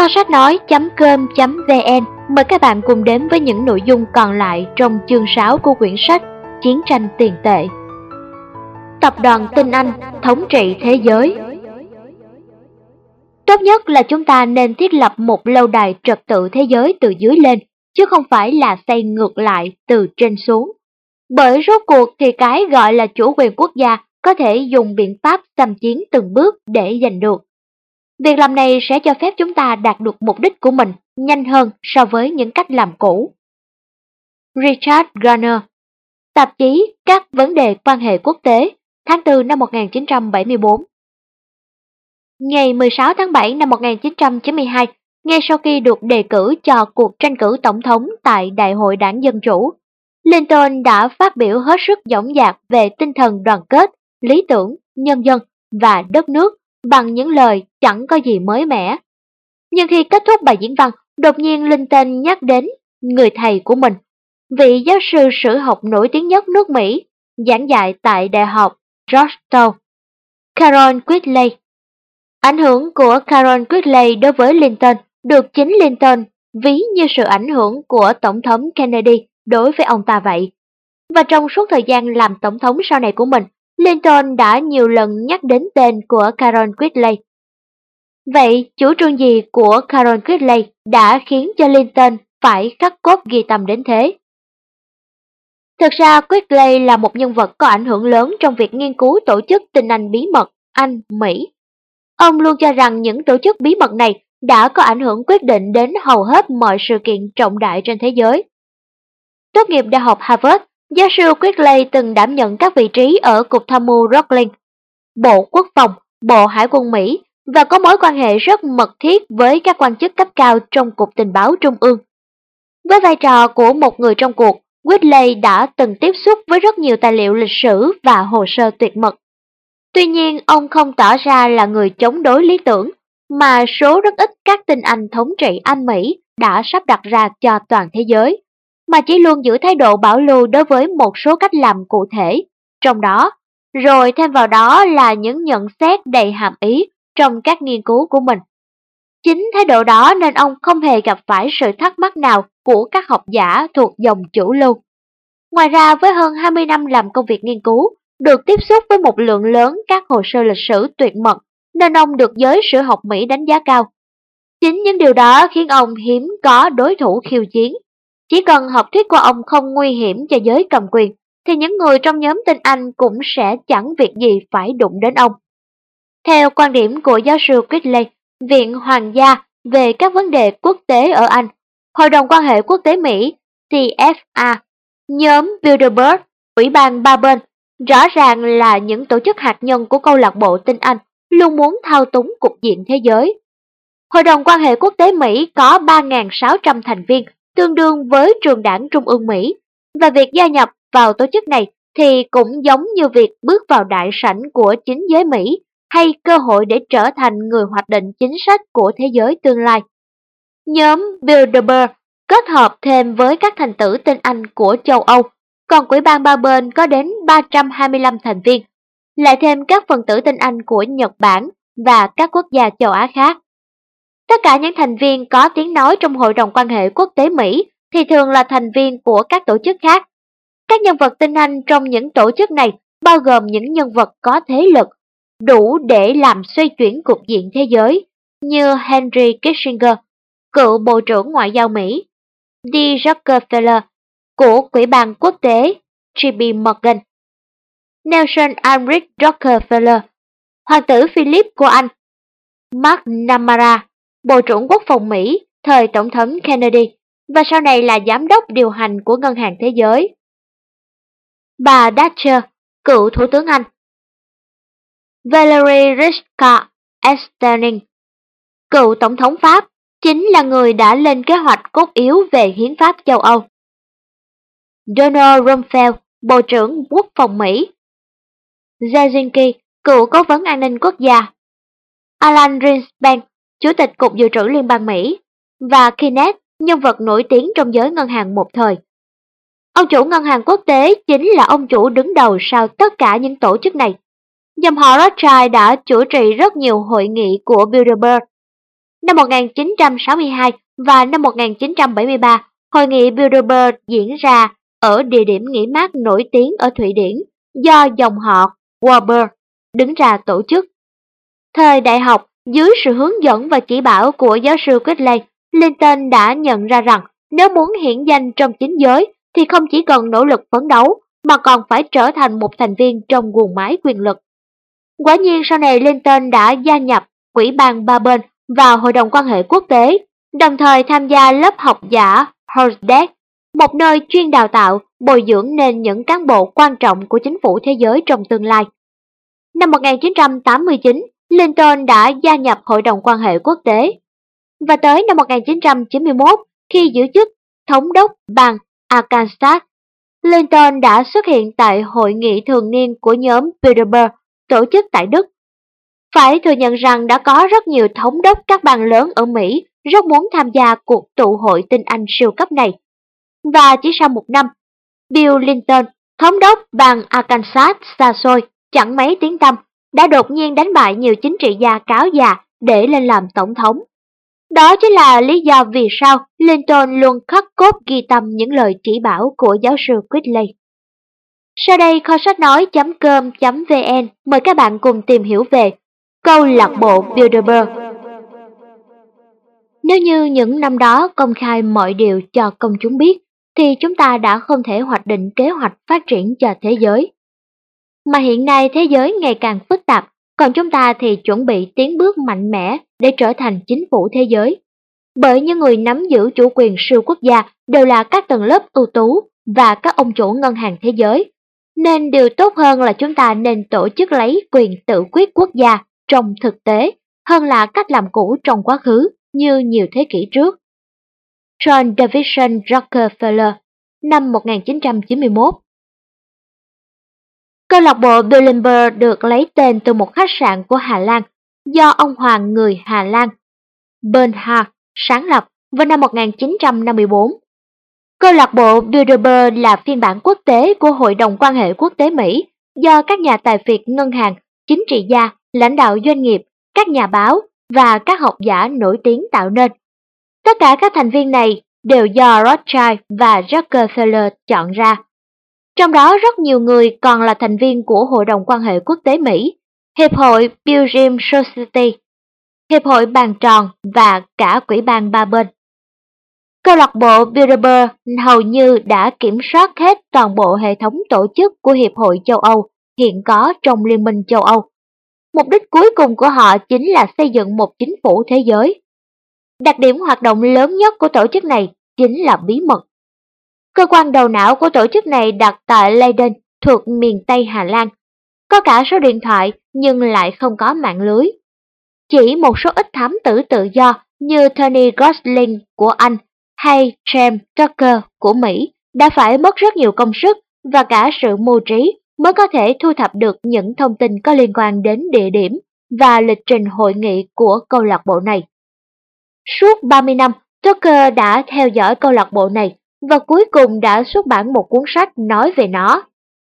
Kho sách nói.com.vn mời các bạn cùng đến với những nội dung còn lại trong chương 6 của quyển sách Chiến tranh tiền tệ. Tập đoàn Tinh Anh thống trị thế giới. Tốt nhất là chúng ta nên thiết lập một lâu đài trật tự thế giới từ dưới lên, chứ không phải là xây ngược lại từ trên xuống. Bởi rốt cuộc thì cái gọi là chủ quyền quốc gia có thể dùng biện pháp xâm chiếm từng bước để giành được. Việc làm này sẽ cho phép chúng ta đạt được mục đích của mình nhanh hơn so với những cách làm cũ. Richard Garner, tạp chí Các vấn đề quan hệ quốc tế, tháng 4 năm 1974. Ngày 16 tháng 7 năm 1992, ngay sau khi được đề cử cho cuộc tranh cử tổng thống tại Đại hội Đảng Dân Chủ, Lincoln đã phát biểu hết sức dõng dạc về tinh thần đoàn kết, lý tưởng, nhân dân và đất nước bằng những lời chẳng có gì mới mẻ. Nhưng khi kết thúc bài diễn văn, đột nhiên Lincoln nhắc đến người thầy của mình, vị giáo sư sử học nổi tiếng nhất nước Mỹ, giảng dạy tại Đại học Georgetown, Carroll Quigley. Ảnh hưởng của Carroll Quigley đối với Lincoln được chính Lincoln ví như sự ảnh hưởng của Tổng thống Kennedy đối với ông ta vậy. Và trong suốt thời gian làm tổng thống sau này của mình, Lincoln đã nhiều lần nhắc đến tên của Carroll Quigley. Vậy, chủ trương gì của Carroll Quigley đã khiến cho Lincoln phải khắc cốt ghi tâm đến thế? Thực ra, Quigley là một nhân vật có ảnh hưởng lớn trong việc nghiên cứu tổ chức tinh Anh bí mật Anh-Mỹ. Ông luôn cho rằng những tổ chức bí mật này đã có ảnh hưởng quyết định đến hầu hết mọi sự kiện trọng đại trên thế giới. Tốt nghiệp Đại học Harvard, giáo sư Quigley từng đảm nhận các vị trí ở Cục Tham mưu Rockland, Bộ Quốc phòng, Bộ Hải quân Mỹ và có mối quan hệ rất mật thiết với các quan chức cấp cao trong Cục Tình báo Trung ương. Với vai trò của một người trong cuộc, Quigley đã từng tiếp xúc với rất nhiều tài liệu lịch sử và hồ sơ tuyệt mật. Tuy nhiên, ông không tỏ ra là người chống đối lý tưởng, mà số rất ít các tinh Anh thống trị Anh-Mỹ đã sắp đặt ra cho toàn thế giới, mà chỉ luôn giữ thái độ bảo lưu đối với một số cách làm cụ thể, trong đó, rồi thêm vào đó là những nhận xét đầy hàm ý trong các nghiên cứu của mình. Chính thái độ đó nên ông không hề gặp phải sự thắc mắc nào của các học giả thuộc dòng chủ lưu. Ngoài ra, với hơn 20 năm làm công việc nghiên cứu, được tiếp xúc với một lượng lớn các hồ sơ lịch sử tuyệt mật, nên ông được giới sử học Mỹ đánh giá cao. Chính những điều đó khiến ông hiếm có đối thủ khiêu chiến. Chỉ cần học thuyết của ông không nguy hiểm cho giới cầm quyền, thì những người trong nhóm tinh Anh cũng sẽ chẳng việc gì phải đụng đến ông. Theo quan điểm của giáo sư Quigley, Viện Hoàng gia về các vấn đề quốc tế ở Anh, Hội đồng quan hệ quốc tế Mỹ, CFA, nhóm Bilderberg, Ủy ban ba bên, rõ ràng là những tổ chức hạt nhân của câu lạc bộ tinh Anh luôn muốn thao túng cục diện thế giới. Hội đồng quan hệ quốc tế Mỹ có 3.600 thành viên, tương đương với trường đảng Trung ương Mỹ, và việc gia nhập vào tổ chức này thì cũng giống như việc bước vào đại sảnh của chính giới Mỹ hay cơ hội để trở thành người hoạch định chính sách của thế giới tương lai. Nhóm Bilderberg kết hợp thêm với các thành tử tinh Anh của châu Âu, còn Ủy ban ba bên có đến 325 thành viên, lại thêm các phần tử tinh Anh của Nhật Bản và các quốc gia châu Á khác. Tất cả những thành viên có tiếng nói trong Hội đồng quan hệ quốc tế Mỹ thì thường là thành viên của các tổ chức khác. Các nhân vật tinh Anh trong những tổ chức này bao gồm những nhân vật có thế lực, đủ để làm xoay chuyển cục diện thế giới, như Henry Kissinger, cựu Bộ trưởng Ngoại giao Mỹ, D. Rockefeller, của Quỹ ban Quốc tế, J.P. Morgan, Nelson Heinrich Rockefeller, Hoàng tử Philip của Anh, McNamara, Bộ trưởng Quốc phòng Mỹ thời Tổng thống Kennedy, và sau này là Giám đốc điều hành của Ngân hàng Thế giới. Bà Thatcher, cựu Thủ tướng Anh. Valéry Giscard d'Estaing, cựu Tổng thống Pháp, chính là người đã lên kế hoạch cốt yếu về hiến pháp châu Âu. Donald Rumsfeld, Bộ trưởng Quốc phòng Mỹ. Jasinski, cựu Cố vấn An ninh Quốc gia. Alan Greenspan, Chủ tịch Cục Dự trữ Liên bang Mỹ. Và Keynes, nhân vật nổi tiếng trong giới ngân hàng một thời. Ông chủ ngân hàng quốc tế chính là ông chủ đứng đầu sau tất cả những tổ chức này. Dòng họ Rothschild đã chủ trì rất nhiều hội nghị của Bilderberg. Năm 1962 và năm 1973, Hội nghị Bilderberg diễn ra ở địa điểm nghỉ mát nổi tiếng ở Thụy Điển do dòng họ Warburg đứng ra tổ chức. Thời đại học, dưới sự hướng dẫn và chỉ bảo của giáo sư Quetelet, Lincoln đã nhận ra rằng nếu muốn hiển danh trong chính giới thì không chỉ cần nỗ lực phấn đấu mà còn phải trở thành một thành viên trong guồng máy quyền lực. Quả nhiên sau này Lincoln đã gia nhập Ủy ban ba bên và Hội đồng quan hệ quốc tế, đồng thời tham gia lớp học giả Hordek, một nơi chuyên đào tạo, bồi dưỡng nên những cán bộ quan trọng của chính phủ thế giới trong tương lai. Năm 1989, Lincoln đã gia nhập Hội đồng quan hệ quốc tế. Và tới năm 1991, khi giữ chức thống đốc bang Arkansas, Lincoln đã xuất hiện tại hội nghị thường niên của nhóm Bilderberg tổ chức tại Đức. Phải thừa nhận rằng đã có rất nhiều thống đốc các bang lớn ở Mỹ rất muốn tham gia cuộc tụ hội tinh Anh siêu cấp này. Và chỉ sau một năm, Bill Clinton, thống đốc bang Arkansas xa xôi, chẳng mấy tiếng tăm, đã đột nhiên đánh bại nhiều chính trị gia cáo già để lên làm tổng thống. Đó chính là lý do vì sao Lincoln luôn khắc cốt ghi tâm những lời chỉ bảo của giáo sư Quetelet. Sau đây kho sách nói.com.vn mời các bạn cùng tìm hiểu về câu lạc bộ Bilderberg. Nếu như những năm đó công khai mọi điều cho công chúng biết, thì chúng ta đã không thể hoạch định kế hoạch phát triển cho thế giới. Mà hiện nay thế giới ngày càng phức tạp, còn chúng ta thì chuẩn bị tiến bước mạnh mẽ để trở thành chính phủ thế giới. Bởi những người nắm giữ chủ quyền siêu quốc gia đều là các tầng lớp ưu tú và các ông chủ ngân hàng thế giới. Nên điều tốt hơn là chúng ta nên tổ chức lấy quyền tự quyết quốc gia trong thực tế hơn là cách làm cũ trong quá khứ như nhiều thế kỷ trước. John Davison Rockefeller, năm 1991. Câu lạc bộ Bilderberg được lấy tên từ một khách sạn của Hà Lan do ông hoàng người Hà Lan Bernhard sáng lập vào năm 1954. Câu lạc bộ Bilderberg là phiên bản quốc tế của Hội đồng quan hệ quốc tế Mỹ do các nhà tài phiệt ngân hàng, chính trị gia, lãnh đạo doanh nghiệp, các nhà báo và các học giả nổi tiếng tạo nên. Tất cả các thành viên này đều do Rothschild và Rockefeller chọn ra. Trong đó rất nhiều người còn là thành viên của Hội đồng quan hệ quốc tế Mỹ, Hiệp hội Pilgrim Society, Hiệp hội Bàn tròn và cả Quỹ ban ba bên. Câu lạc bộ Bilderberg hầu như đã kiểm soát hết toàn bộ hệ thống tổ chức của Hiệp hội châu Âu hiện có trong Liên minh châu Âu. Mục đích cuối cùng của họ chính là xây dựng một chính phủ thế giới. Đặc điểm hoạt động lớn nhất của tổ chức này chính là bí mật. Cơ quan đầu não của tổ chức này đặt tại Leiden thuộc miền Tây Hà Lan. Có cả số điện thoại nhưng lại không có mạng lưới. Chỉ một số ít thám tử tự do như Tony Gosling của Anh hay James Tucker của Mỹ đã phải mất rất nhiều công sức và cả sự mưu trí mới có thể thu thập được những thông tin có liên quan đến địa điểm và lịch trình hội nghị của câu lạc bộ này. Suốt 30 năm, Tucker đã theo dõi câu lạc bộ này và cuối cùng đã xuất bản một cuốn sách nói về nó.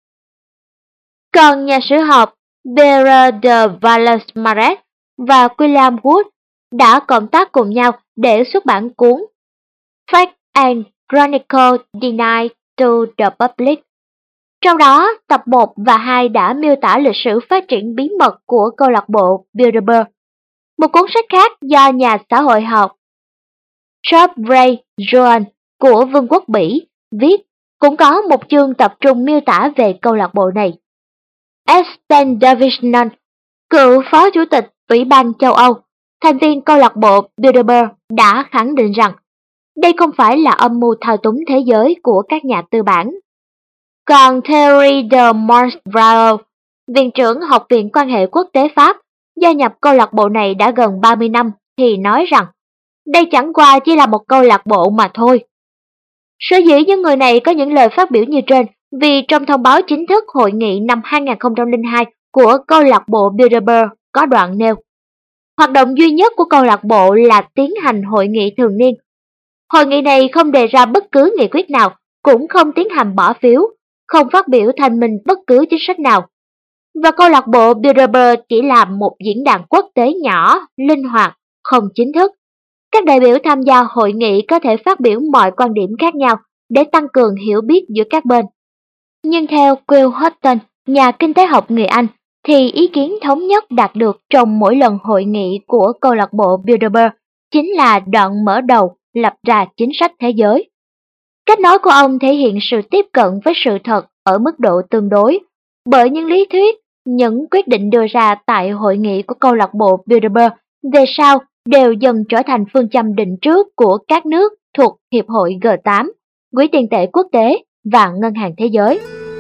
Còn nhà sử học Pierre de Vallès-Maret và William Wood đã cộng tác cùng nhau để xuất bản cuốn Fact and Chronicle Denied to the Public. Trong đó, tập 1 và 2 đã miêu tả lịch sử phát triển bí mật của câu lạc bộ Bilderberg. Một cuốn sách khác do nhà xã hội học George Ray Joan của Vương quốc Bỉ viết cũng có một chương tập trung miêu tả về câu lạc bộ này. Sten Davison, cựu phó chủ tịch Ủy ban châu Âu, thành viên câu lạc bộ Bilderberg đã khẳng định rằng đây không phải là âm mưu thao túng thế giới của các nhà tư bản. Còn Thierry de Montbrun, viện trưởng Học viện Quan hệ Quốc tế Pháp, gia nhập câu lạc bộ này đã gần 30 năm thì nói rằng đây chẳng qua chỉ là một câu lạc bộ mà thôi. Sở dĩ những người này có những lời phát biểu như trên vì trong thông báo chính thức hội nghị năm 2002 của câu lạc bộ Bilderberg có đoạn nêu. Hoạt động duy nhất của câu lạc bộ là tiến hành hội nghị thường niên. Hội nghị này không đề ra bất cứ nghị quyết nào, cũng không tiến hành bỏ phiếu, không phát biểu thanh minh bất cứ chính sách nào. Và câu lạc bộ Bilderberg chỉ là một diễn đàn quốc tế nhỏ, linh hoạt, không chính thức, Các đại biểu tham gia hội nghị có thể phát biểu mọi quan điểm khác nhau để tăng cường hiểu biết giữa các bên. Nhưng theo Will Houghton, nhà kinh tế học người Anh, thì ý kiến thống nhất đạt được trong mỗi lần hội nghị của câu lạc bộ Bilderberg chính là đoạn mở đầu lập ra chính sách thế giới. Cách nói của ông thể hiện sự tiếp cận với sự thật ở mức độ tương đối, bởi những lý thuyết, những quyết định đưa ra tại hội nghị của câu lạc bộ Bilderberg về sau đều dần trở thành phương châm định trước của các nước thuộc Hiệp hội G8, Quỹ tiền tệ quốc tế và Ngân hàng Thế giới.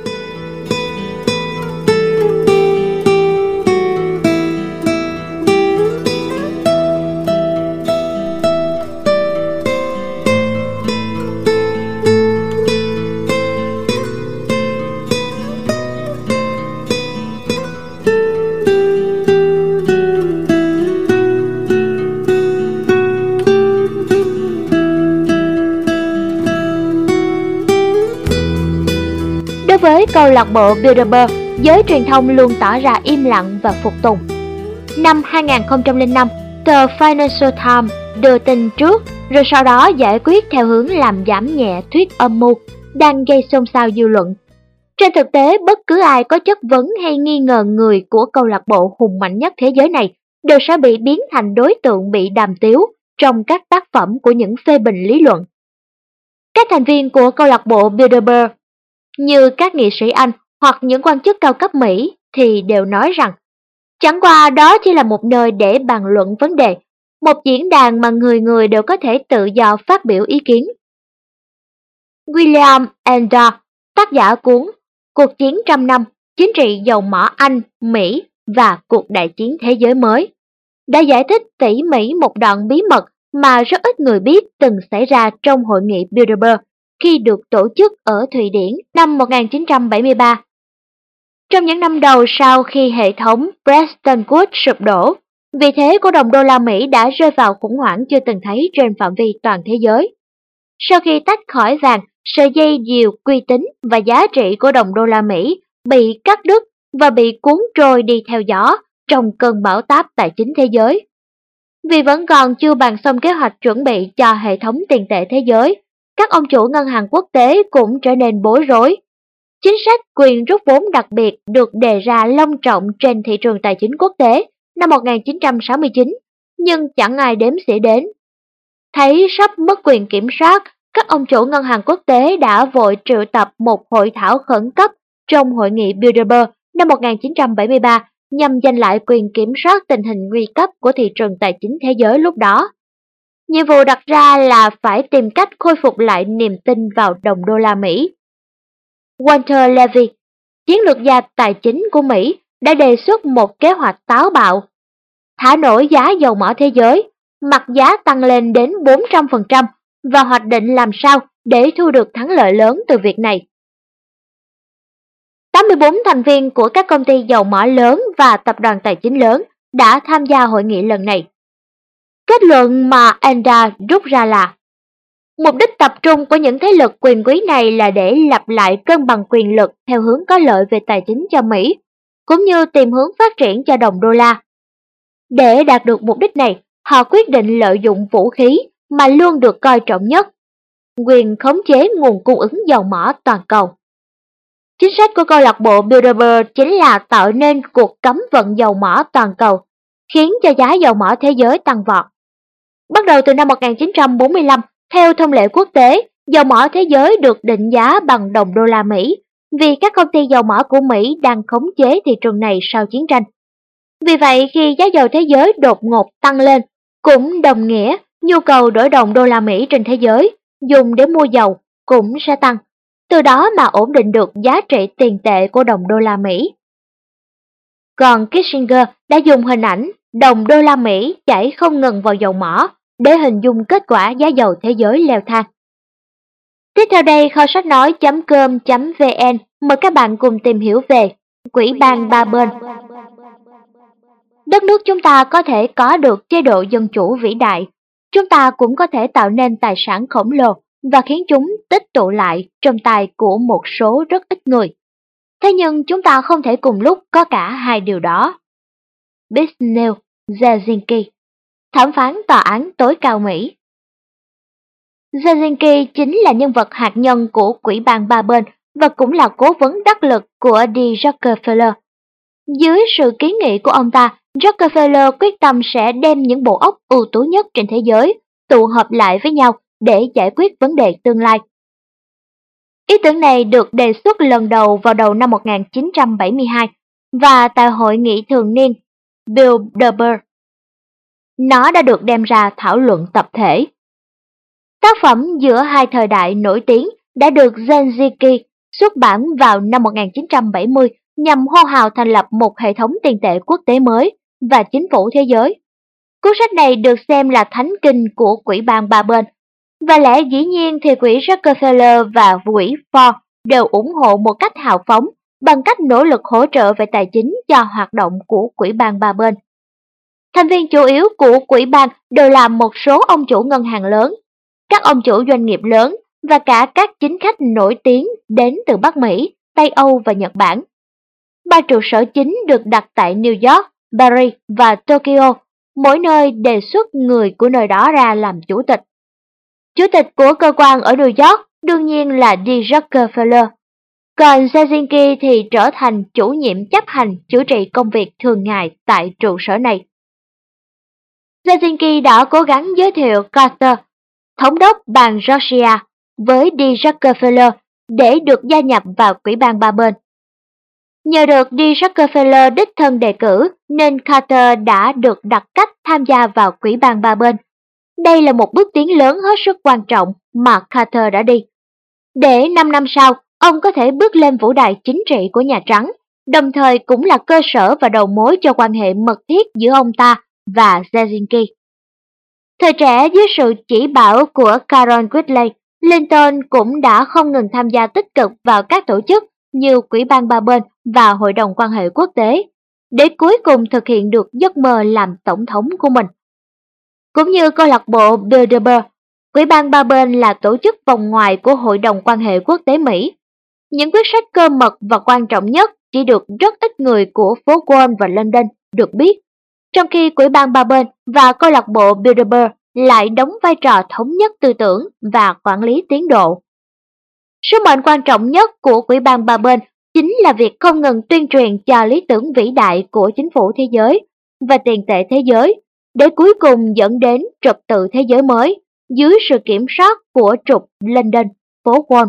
Đối với câu lạc bộ Bilderberg, giới truyền thông luôn tỏ ra im lặng và phục tùng. Năm 2005, tờ Financial Times đưa tin trước, rồi sau đó giải quyết theo hướng làm giảm nhẹ thuyết âm mưu, đang gây xôn xao dư luận. Trên thực tế, bất cứ ai có chất vấn hay nghi ngờ người của câu lạc bộ hùng mạnh nhất thế giới này đều sẽ bị biến thành đối tượng bị đàm tiếu trong các tác phẩm của những phê bình lý luận. Các thành viên của câu lạc bộ Bilderberg, như các nghị sĩ Anh hoặc những quan chức cao cấp Mỹ, thì đều nói rằng chẳng qua đó chỉ là một nơi để bàn luận vấn đề, một diễn đàn mà người người đều có thể tự do phát biểu ý kiến. William Endor, tác giả cuốn Cuộc chiến trăm năm, chính trị dầu mỏ Anh, Mỹ và cuộc đại chiến thế giới mới, đã giải thích tỉ mỉ một đoạn bí mật mà rất ít người biết từng xảy ra trong hội nghị Bilderberg khi được tổ chức ở Thụy Điển năm 1973. Trong những năm đầu sau khi hệ thống Bretton Woods sụp đổ, vị thế của đồng đô la Mỹ đã rơi vào khủng hoảng chưa từng thấy trên phạm vi toàn thế giới. Sau khi tách khỏi vàng, sợi dây diều uy tín và giá trị của đồng đô la Mỹ bị cắt đứt và bị cuốn trôi đi theo gió trong cơn bão táp tài chính thế giới. Vì vẫn còn chưa bàn xong kế hoạch chuẩn bị cho hệ thống tiền tệ thế giới, các ông chủ ngân hàng quốc tế cũng trở nên bối rối. Chính sách quyền rút vốn đặc biệt được đề ra long trọng trên thị trường tài chính quốc tế năm 1969, nhưng chẳng ai đếm xỉa đến. Thấy sắp mất quyền kiểm soát, các ông chủ ngân hàng quốc tế đã vội triệu tập một hội thảo khẩn cấp trong hội nghị Bilderberg năm 1973 nhằm giành lại quyền kiểm soát tình hình nguy cấp của thị trường tài chính thế giới lúc đó. Nhiệm vụ đặt ra là phải tìm cách khôi phục lại niềm tin vào đồng đô la Mỹ. Walter Levy, chiến lược gia tài chính của Mỹ, đã đề xuất một kế hoạch táo bạo: thả nổi giá dầu mỏ thế giới, mặt giá tăng lên đến 400% và hoạch định làm sao để thu được thắng lợi lớn từ việc này. 84 thành viên của các công ty dầu mỏ lớn và tập đoàn tài chính lớn đã tham gia hội nghị lần này. Kết luận mà Enda rút ra là mục đích tập trung của những thế lực quyền quý này là để lập lại cân bằng quyền lực theo hướng có lợi về tài chính cho Mỹ, cũng như tìm hướng phát triển cho đồng đô la. Để đạt được mục đích này, họ quyết định lợi dụng vũ khí mà luôn được coi trọng nhất: quyền khống chế nguồn cung ứng dầu mỏ toàn cầu. Chính sách của câu lạc bộ Bilderberg chính là tạo nên cuộc cấm vận dầu mỏ toàn cầu, khiến cho giá dầu mỏ thế giới tăng vọt. Bắt đầu từ năm 1945, theo thông lệ quốc tế, dầu mỏ thế giới được định giá bằng đồng đô la Mỹ, vì các công ty dầu mỏ của Mỹ đang khống chế thị trường này sau chiến tranh. Vì vậy, khi giá dầu thế giới đột ngột tăng lên, cũng đồng nghĩa nhu cầu đổi đồng đô la Mỹ trên thế giới dùng để mua dầu cũng sẽ tăng, từ đó mà ổn định được giá trị tiền tệ của đồng đô la Mỹ. Còn Kissinger đã dùng hình ảnh đồng đô la Mỹ chảy không ngừng vào dầu mỏ để hình dung kết quả giá dầu thế giới leo thang. Tiếp theo đây, kho sách nói.com.vn mời các bạn cùng tìm hiểu về Ủy ban ba bên. Đất nước chúng ta có thể có được chế độ dân chủ vĩ đại, chúng ta cũng có thể tạo nên tài sản khổng lồ và khiến chúng tích tụ lại trong tay của một số rất ít người. Thế nhưng chúng ta không thể cùng lúc có cả hai điều đó. Bisnell Jasinski, thẩm phán tòa án tối cao Mỹ. Zelensky chính là nhân vật hạt nhân của Quỹ ban ba bên và cũng là cố vấn đắc lực của D. Rockefeller. Dưới sự kiến nghị của ông ta, Rockefeller quyết tâm sẽ đem những bộ óc ưu tú nhất trên thế giới tụ họp lại với nhau để giải quyết vấn đề tương lai. Ý tưởng này được đề xuất lần đầu vào đầu năm 1972 và tại hội nghị thường niên Bilderberg. Nó đã được đem ra thảo luận tập thể. Tác phẩm Giữa hai thời đại nổi tiếng đã được Zelensky xuất bản vào năm 1970 nhằm hô hào thành lập một hệ thống tiền tệ quốc tế mới và chính phủ thế giới. Cuốn sách này được xem là thánh kinh của Quỹ ban ba bên, và lẽ dĩ nhiên thì quỹ Rockefeller và quỹ Ford đều ủng hộ một cách hào phóng bằng cách nỗ lực hỗ trợ về tài chính cho hoạt động của Quỹ ban ba bên. Thành viên chủ yếu của Quỹ ban đều là một số ông chủ ngân hàng lớn, các ông chủ doanh nghiệp lớn và cả các chính khách nổi tiếng đến từ Bắc Mỹ, Tây Âu và Nhật Bản. Ba trụ sở chính được đặt tại New York, Paris và Tokyo, mỗi nơi đề xuất người của nơi đó ra làm chủ tịch. Chủ tịch của cơ quan ở New York đương nhiên là D. Rockefeller, còn Zelensky thì trở thành chủ nhiệm chấp hành chủ trì công việc thường ngày tại trụ sở này. Zelensky đã cố gắng giới thiệu Carter, thống đốc bang Georgia, với D. Rockefeller để được gia nhập vào Quỹ ban ba bên. Nhờ được D. Rockefeller đích thân đề cử nên Carter đã được đặt cách tham gia vào Quỹ ban ba bên. Đây là một bước tiến lớn hết sức quan trọng mà Carter đã đi. Để 5 năm sau, ông có thể bước lên vũ đài chính trị của Nhà Trắng, đồng thời cũng là cơ sở và đầu mối cho quan hệ mật thiết giữa ông ta và Zelensky. Thời trẻ dưới sự chỉ bảo của Carol Whitley, Lincoln cũng đã không ngừng tham gia tích cực vào các tổ chức như Quỹ ban ba bên và Hội đồng quan hệ quốc tế, để cuối cùng thực hiện được giấc mơ làm tổng thống của mình. Cũng như câu lạc bộ Bilderberg, Quỹ ban ba bên là tổ chức vòng ngoài của Hội đồng quan hệ quốc tế Mỹ. Những quyết sách cơ mật và quan trọng nhất chỉ được rất ít người của phố Wall và London được biết, trong khi Quỹ ban ba bên và câu lạc bộ Bilderberg lại đóng vai trò thống nhất tư tưởng và quản lý tiến độ. Sứ mệnh quan trọng nhất của Quỹ ban ba bên chính là việc không ngừng tuyên truyền cho lý tưởng vĩ đại của chính phủ thế giới và tiền tệ thế giới, để cuối cùng dẫn đến trật tự thế giới mới dưới sự kiểm soát của trục London, phố Wall.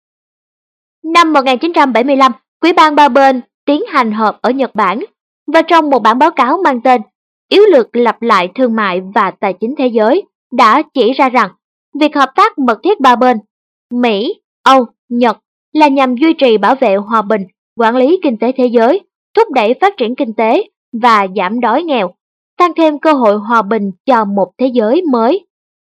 Năm 1975, Quỹ ban ba bên tiến hành họp ở Nhật Bản, và trong một bản báo cáo mang tên Yếu lược lặp lại thương mại và tài chính thế giới đã chỉ ra rằng việc hợp tác mật thiết ba bên Mỹ, Âu, Nhật là nhằm duy trì bảo vệ hòa bình, quản lý kinh tế thế giới, thúc đẩy phát triển kinh tế và giảm đói nghèo, tăng thêm cơ hội hòa bình cho một thế giới mới.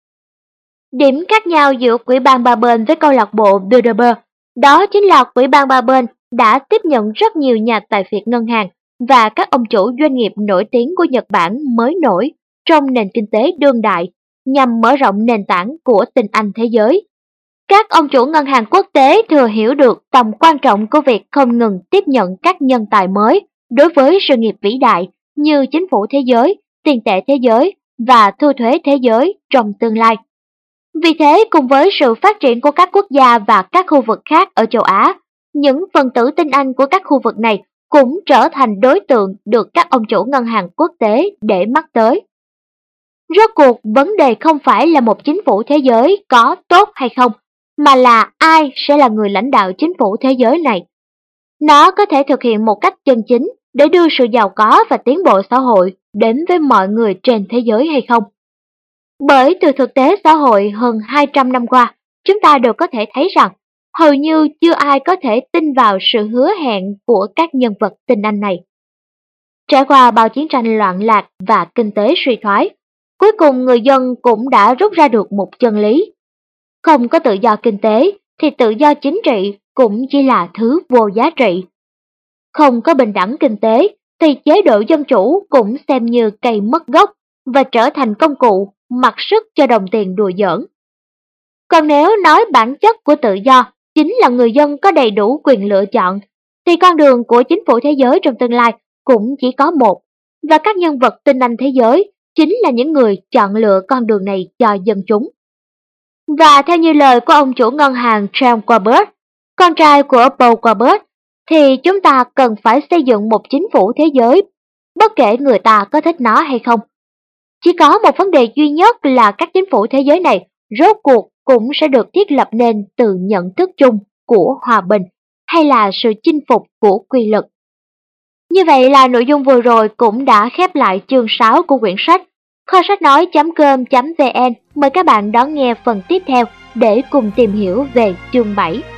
Điểm khác nhau giữa Quỹ ban ba bên với câu lạc bộ Bilderberg đó chính là Quỹ ban ba bên đã tiếp nhận rất nhiều nhà tài phiệt ngân hàng và các ông chủ doanh nghiệp nổi tiếng của Nhật Bản mới nổi trong nền kinh tế đương đại nhằm mở rộng nền tảng của tinh anh thế giới. Các ông chủ ngân hàng quốc tế thừa hiểu được tầm quan trọng của việc không ngừng tiếp nhận các nhân tài mới đối với sự nghiệp vĩ đại như chính phủ thế giới, tiền tệ thế giới và thu thuế thế giới trong tương lai. Vì thế, cùng với sự phát triển của các quốc gia và các khu vực khác ở châu Á, những phần tử tinh anh của các khu vực này cũng trở thành đối tượng được các ông chủ ngân hàng quốc tế để mắt tới. Rốt cuộc, vấn đề không phải là một chính phủ thế giới có tốt hay không, mà là ai sẽ là người lãnh đạo chính phủ thế giới này. Nó có thể thực hiện một cách chân chính để đưa sự giàu có và tiến bộ xã hội đến với mọi người trên thế giới hay không. Bởi từ thực tế xã hội hơn 200 năm qua, chúng ta đều có thể thấy rằng hầu như chưa ai có thể tin vào sự hứa hẹn của các nhân vật tinh anh này. Trải qua bao chiến tranh loạn lạc và kinh tế suy thoái, cuối cùng người dân cũng đã rút ra được một chân lý. Không có tự do kinh tế thì tự do chính trị cũng chỉ là thứ vô giá trị. Không có bình đẳng kinh tế thì chế độ dân chủ cũng xem như cây mất gốc và trở thành công cụ mặc sức cho đồng tiền đùa giỡn. Còn nếu nói bản chất của tự do chính là người dân có đầy đủ quyền lựa chọn, thì con đường của chính phủ thế giới trong tương lai cũng chỉ có một, và các nhân vật tinh anh thế giới chính là những người chọn lựa con đường này cho dân chúng. Và theo như lời của ông chủ ngân hàng James Corbett, con trai của Paul Corbett, thì chúng ta cần phải xây dựng một chính phủ thế giới, bất kể người ta có thích nó hay không. Chỉ có một vấn đề duy nhất là các chính phủ thế giới này rốt cuộc cũng sẽ được thiết lập nên từ nhận thức chung của hòa bình hay là sự chinh phục của quy luật. Như vậy là nội dung vừa rồi cũng đã khép lại chương 6 của quyển sách. Kho sách nói.com.vn mời các bạn đón nghe phần tiếp theo để cùng tìm hiểu về chương 7.